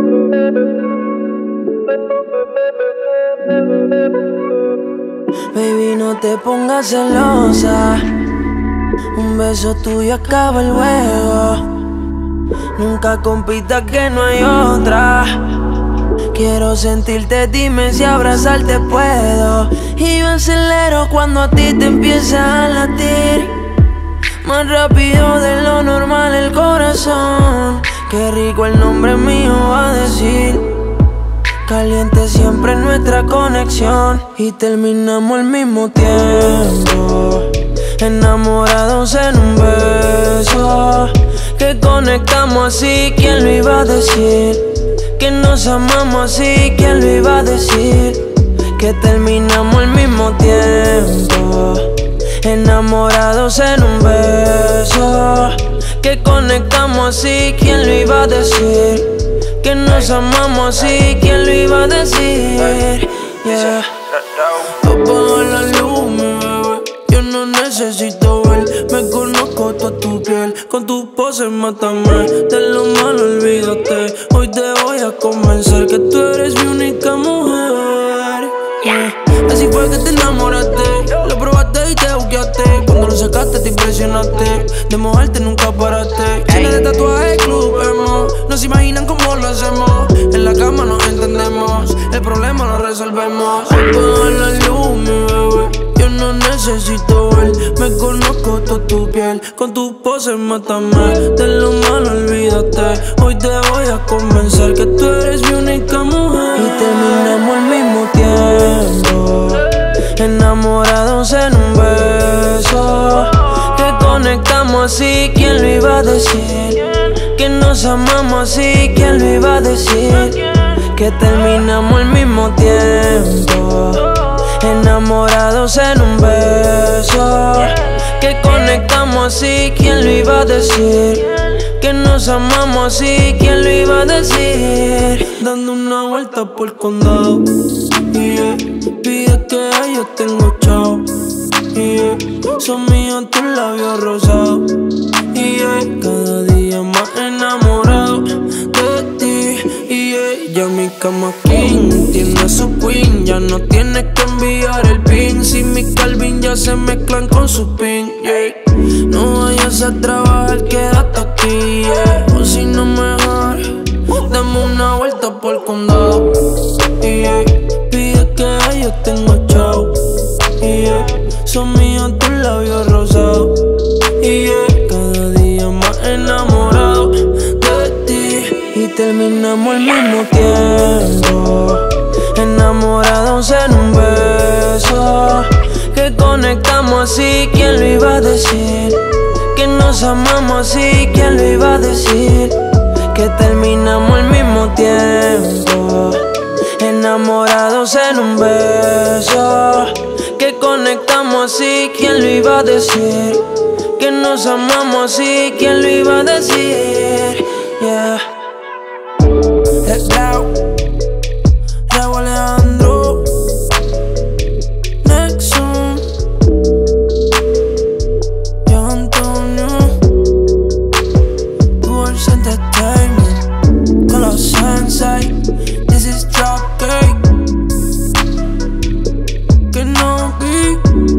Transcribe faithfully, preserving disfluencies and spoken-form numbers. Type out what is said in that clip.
Baby, no te pongas celosa. Un beso tuyo acaba el juego. Nunca compitas que no hay otra. Quiero sentirte, dime si abrazarte puedo. Y yo acelero cuando a ti te empieza a latir más rápido de lo normal el corazón. Qué rico el nombre mío va a decir. Caliente siempre nuestra conexión. Y terminamos al mismo tiempo, enamorados en un beso. Que conectamos así, ¿quién lo iba a decir? Que nos amamos así, ¿quién lo iba a decir? Que terminamos al mismo tiempo, enamorados en un beso. Que conectamos así, ¿quién lo iba a decir? Que nos amamos así, ¿quién lo iba a decir? Yeah. Apaga la luz, mi bebé, yo no necesito ver. Me conozco toda tu piel, con tu pose mátame. De lo malo olvídate, hoy te voy a convencer que tú eres mi única mujer. Yeah. Así fue que te enamoraste, lo probaste y te buqueaste. Cuando lo sacaste te impresionaste, de mojarte nunca paraste. Llena de tatuajes club emo, no se imaginan cómo lo hacemos. En la cama nos entendemos, el problema lo resolvemos. Apaga la luz, mi bebé, yo no necesito ver. Me conozco toda tu piel, con tu pose mátame. De lo malo olvídate, hoy te voy a convencer que tú eres mi única mujer. Y terminamos al mismo tiempo, enamorados en un beso. Que conectamos así, ¿quién lo iba a decir? Que nos amamos así, ¿quién lo iba a decir? Que terminamos al mismo tiempo, enamorados en un beso. Que conectamos así, ¿quién lo iba a decir? Que nos amamos así, ¿quién lo iba a decir? Dando una vuelta por el condado, yeah. Pide que yo tengo chao, yeah. Son míos tus labios rosados, yeah. Cada día más enamorado de ti, yeah. Ya mi cama king tiene su queen. Ya no tienes que enviar el pin. Si mi Calvin ya se mezclan con su pin, yeah. No vayas a trabajar, quédate aquí, yeah. O si no mejor, dame una vuelta por el condado, yeah. Pide que yo tengo chao, yeah. Son míos tus labios rosados, yeah. Cada día más enamorado de ti. Y terminamos al mismo tiempo, enamorados en un beso. Que conectamos así, ¿quién lo iba a decir? Que nos amamos así, ¿quién lo iba a decir? Que terminamos al mismo tiempo, enamorados en un beso. Que conectamos así, ¿quién lo iba a decir? Que nos amamos así, ¿quién lo iba a decir? Yeah. Let's go. Raúl Alejandro, Nexum, Yo Antonio, Tours Entertainment, con los Sensei. This is Dropcake, que no vi.